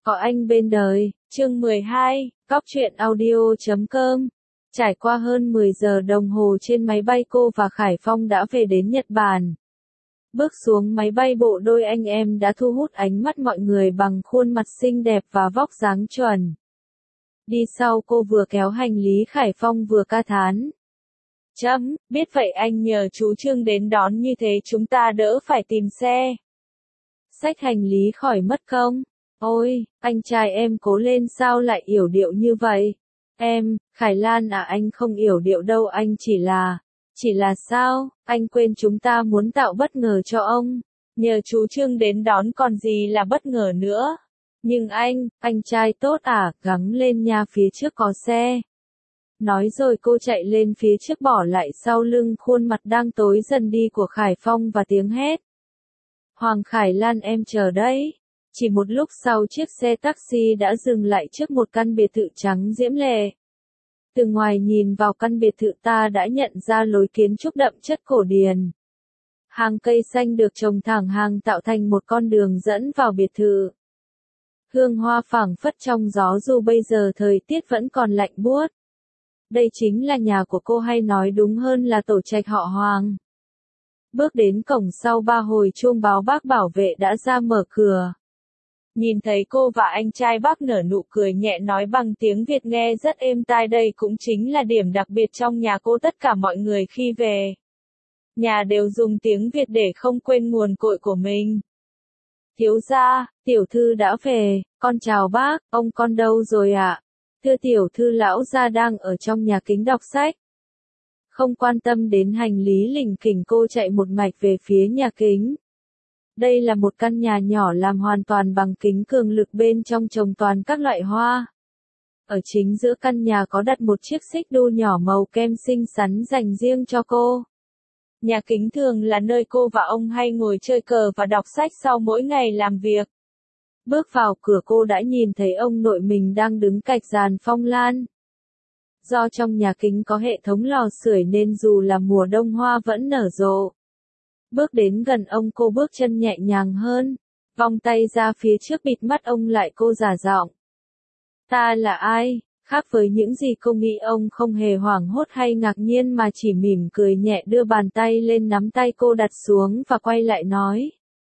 Có anh bên đời, chương 12, Cóc truyện audio.com. Trải qua hơn 10 giờ đồng hồ trên máy bay, cô và Khải Phong đã về đến Nhật Bản. Bước xuống máy bay, bộ đôi anh em đã thu hút ánh mắt mọi người bằng khuôn mặt xinh đẹp và vóc dáng chuẩn. Đi sau, cô vừa kéo hành lý, Khải Phong vừa ca thán. Biết vậy anh nhờ chú Trương đến đón, như thế chúng ta đỡ phải tìm xe. Xách hành lý khỏi mất công. Ôi, anh trai em cố lên, sao lại yểu điệu như vậy? Em, Khải Lan à, anh không yểu điệu đâu, anh chỉ là sao, anh quên chúng ta muốn tạo bất ngờ cho ông. Nhờ chú Trương đến đón còn gì là bất ngờ nữa. Nhưng anh trai tốt à, gắng lên nha, phía trước có xe. Nói rồi cô chạy lên phía trước, bỏ lại sau lưng khuôn mặt đang tối dần đi của Khải Phong và tiếng hét. Hoàng Khải Lan, em chờ đấy. Chỉ một lúc sau, chiếc xe taxi đã dừng lại trước một căn biệt thự trắng diễm lệ. Từ ngoài nhìn vào căn biệt thự, ta đã nhận ra lối kiến trúc đậm chất cổ điển. Hàng cây xanh được trồng thẳng hàng tạo thành một con đường dẫn vào biệt thự. Hương hoa phảng phất trong gió dù bây giờ thời tiết vẫn còn lạnh buốt. Đây chính là nhà của cô, hay nói đúng hơn là tổ trạch họ Hoàng. Bước đến cổng, sau 3 hồi chuông báo, bác bảo vệ đã ra mở cửa. Nhìn thấy cô và anh trai, bác nở nụ cười nhẹ, nói bằng tiếng Việt nghe rất êm tai, đây cũng chính là điểm đặc biệt trong nhà cô. Tất cả mọi người khi về nhà đều dùng tiếng Việt để không quên nguồn cội của mình. Thiếu gia, tiểu thư đã về, con chào bác, ông con đâu rồi ạ? Thưa tiểu thư, lão gia đang ở trong nhà kính đọc sách. Không quan tâm đến hành lý lỉnh kỉnh, cô chạy một mạch về phía nhà kính. Đây là một căn nhà nhỏ làm hoàn toàn bằng kính cường lực, bên trong trồng toàn các loại hoa. Ở chính giữa căn nhà có đặt một chiếc xích đu nhỏ màu kem xinh xắn dành riêng cho cô. Nhà kính thường là nơi cô và ông hay ngồi chơi cờ và đọc sách sau mỗi ngày làm việc. Bước vào cửa, cô đã nhìn thấy ông nội mình đang đứng cạnh giàn phong lan. Do trong nhà kính có hệ thống lò sưởi nên dù là mùa đông hoa vẫn nở rộ. Bước đến gần ông, cô bước chân nhẹ nhàng hơn, vòng tay ra phía trước bịt mắt ông lại, cô giả giọng. Ta là ai? Khác với những gì cô nghĩ, ông không hề hoảng hốt hay ngạc nhiên mà chỉ mỉm cười nhẹ, đưa bàn tay lên nắm tay cô đặt xuống và quay lại nói.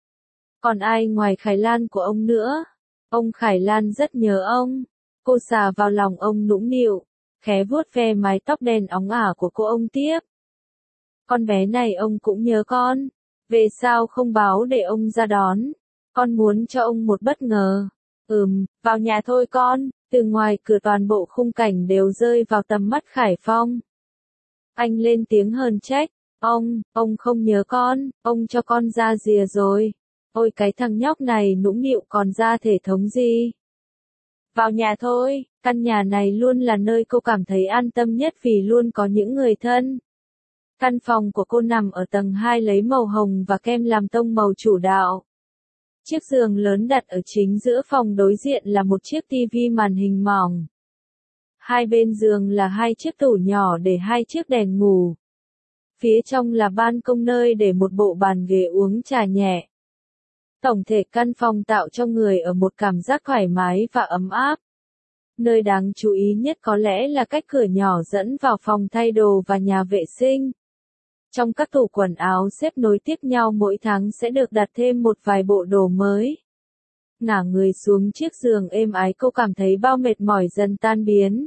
Còn ai ngoài Khải Lan của ông nữa? Ông Khải Lan rất nhớ ông. Cô xà vào lòng ông nũng nịu, khẽ vuốt ve mái tóc đen óng ả của cô. Ông tiếp. Con bé này ông cũng nhớ con. Về sao không báo để ông ra đón? Con muốn cho ông một bất ngờ. Vào nhà thôi con. Từ ngoài cửa toàn bộ khung cảnh đều rơi vào tầm mắt Khải Phong. Anh lên tiếng hờn trách. Ông không nhớ con, ông cho con ra rìa rồi. Ôi cái thằng nhóc này nũng nịu, còn ra thể thống gì? Vào nhà thôi, căn nhà này luôn là nơi cô cảm thấy an tâm nhất vì luôn có những người thân. Căn phòng của cô nằm ở tầng 2, lấy màu hồng và kem làm tông màu chủ đạo. Chiếc giường lớn đặt ở chính giữa phòng, đối diện là một chiếc tivi màn hình mỏng. Hai bên giường là 2 chiếc tủ nhỏ để 2 chiếc đèn ngủ. Phía trong là ban công, nơi để một bộ bàn ghế uống trà nhẹ. Tổng thể căn phòng tạo cho người ở một cảm giác thoải mái và ấm áp. Nơi đáng chú ý nhất có lẽ là cách cửa nhỏ dẫn vào phòng thay đồ và nhà vệ sinh. Trong các tủ quần áo xếp nối tiếp nhau, mỗi tháng sẽ được đặt thêm một vài bộ đồ mới. Ngả người xuống chiếc giường êm ái, cô cảm thấy bao mệt mỏi dần tan biến.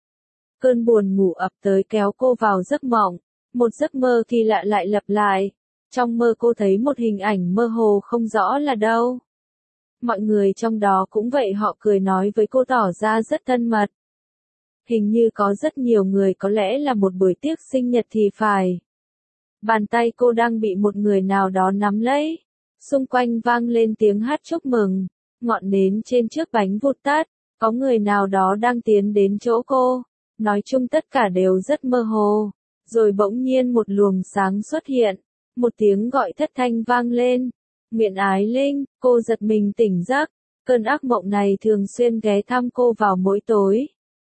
Cơn buồn ngủ ập tới kéo cô vào giấc mộng. Một giấc mơ kỳ lạ lại lặp lại. Trong mơ cô thấy một hình ảnh mơ hồ không rõ là đâu. Mọi người trong đó cũng vậy, họ cười nói với cô, tỏ ra rất thân mật. Hình như có rất nhiều người, có lẽ là một buổi tiệc sinh nhật thì phải. Bàn tay cô đang bị một người nào đó nắm lấy. Xung quanh vang lên tiếng hát chúc mừng. Ngọn nến trên chiếc bánh vụt tắt. Có người nào đó đang tiến đến chỗ cô. Nói chung tất cả đều rất mơ hồ. Rồi bỗng nhiên một luồng sáng xuất hiện. Một tiếng gọi thất thanh vang lên. Miện Ái Linh, cô giật mình tỉnh giấc. Cơn ác mộng này thường xuyên ghé thăm cô vào mỗi tối.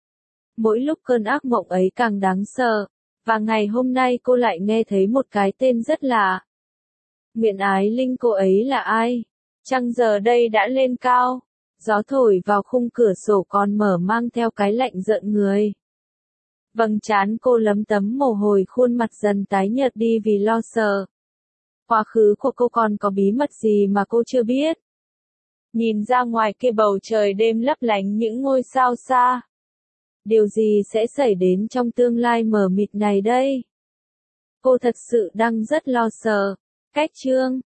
Mỗi lúc cơn ác mộng ấy càng đáng sợ. Và ngày hôm nay cô lại nghe thấy một cái tên rất lạ. Miện Ái Linh, cô ấy là ai? Trăng giờ đây đã lên cao. Gió thổi vào khung cửa sổ còn mở mang theo cái lạnh rợn người. Vầng trán cô lấm tấm mồ hôi, khuôn mặt dần tái nhợt đi vì lo sợ. Quá khứ của cô còn có bí mật gì mà cô chưa biết? Nhìn ra ngoài kia bầu trời đêm lấp lánh những ngôi sao xa. Điều gì sẽ xảy đến trong tương lai mờ mịt này đây? Cô thật sự đang rất lo sợ. Cách chương